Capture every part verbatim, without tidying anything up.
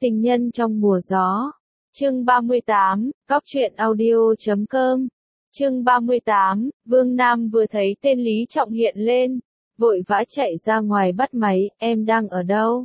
Tình nhân trong mùa gió. Chương ba mươi tám, Cóc truyện audio chấm com. Chương ba mươi tám, Vương Nam vừa thấy tên Lý Trọng hiện lên, vội vã chạy ra ngoài bắt máy, em đang ở đâu?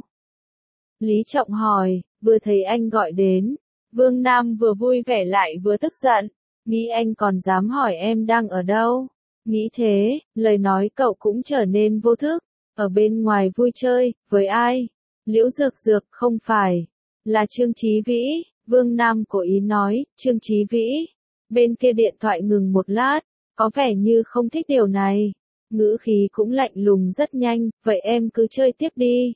Lý Trọng hỏi, vừa thấy anh gọi đến. Vương Nam vừa vui vẻ lại vừa tức giận, nghĩ anh còn dám hỏi em đang ở đâu? Nghĩ thế, lời nói cậu cũng trở nên vô thức, ở bên ngoài vui chơi, với ai? Liễu Dược Dược, không phải, là Trương Chí Vĩ. Vương Nam cố ý nói, Trương Chí Vĩ. Bên kia điện thoại ngừng một lát, có vẻ như không thích điều này. Ngữ khí cũng lạnh lùng rất nhanh, vậy em cứ chơi tiếp đi.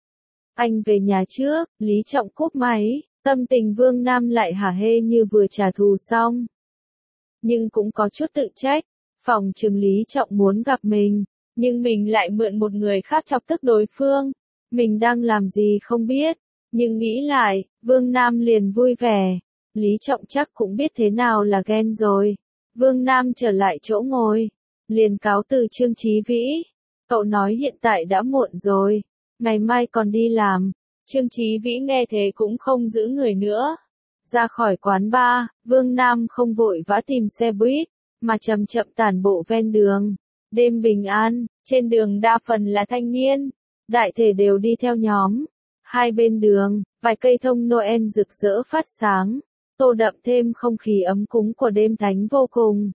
Anh về nhà trước, Lý Trọng cúp máy, tâm tình Vương Nam lại hả hê như vừa trả thù xong. Nhưng cũng có chút tự trách, phòng chừng Lý Trọng muốn gặp mình, nhưng mình lại mượn một người khác chọc tức đối phương. Mình đang làm gì không biết, nhưng nghĩ lại, Vương Nam liền vui vẻ. Lý Trọng chắc cũng biết thế nào là ghen rồi. Vương Nam trở lại chỗ ngồi, liền cáo từ Trương Chí Vĩ. Cậu nói hiện tại đã muộn rồi, ngày mai còn đi làm. Trương Chí Vĩ nghe thế cũng không giữ người nữa. Ra khỏi quán bar, Vương Nam không vội vã tìm xe buýt, mà chậm chậm tản bộ ven đường. Đêm bình an, trên đường đa phần là thanh niên, đại thể đều đi theo nhóm. Hai bên đường, vài cây thông Noel rực rỡ phát sáng, tô đậm thêm không khí ấm cúng của đêm thánh vô cùng.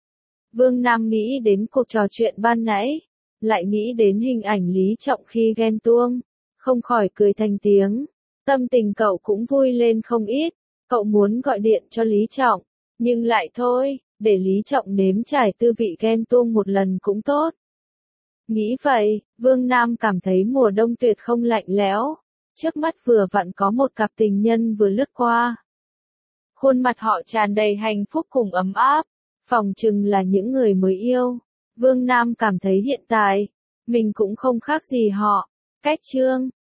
Vương Nam nghĩ đến cuộc trò chuyện ban nãy, lại nghĩ đến hình ảnh Lý Trọng khi ghen tuông, không khỏi cười thành tiếng. Tâm tình cậu cũng vui lên không ít, cậu muốn gọi điện cho Lý Trọng, nhưng lại thôi, để Lý Trọng nếm trải tư vị ghen tuông một lần cũng tốt. Nghĩ vậy, Vương Nam cảm thấy mùa đông tuyệt không lạnh lẽo. Trước mắt vừa vặn có một cặp tình nhân vừa lướt qua. Khuôn mặt họ tràn đầy hạnh phúc cùng ấm áp, phỏng chừng là những người mới yêu. Vương Nam cảm thấy hiện tại, mình cũng không khác gì họ. Cách chương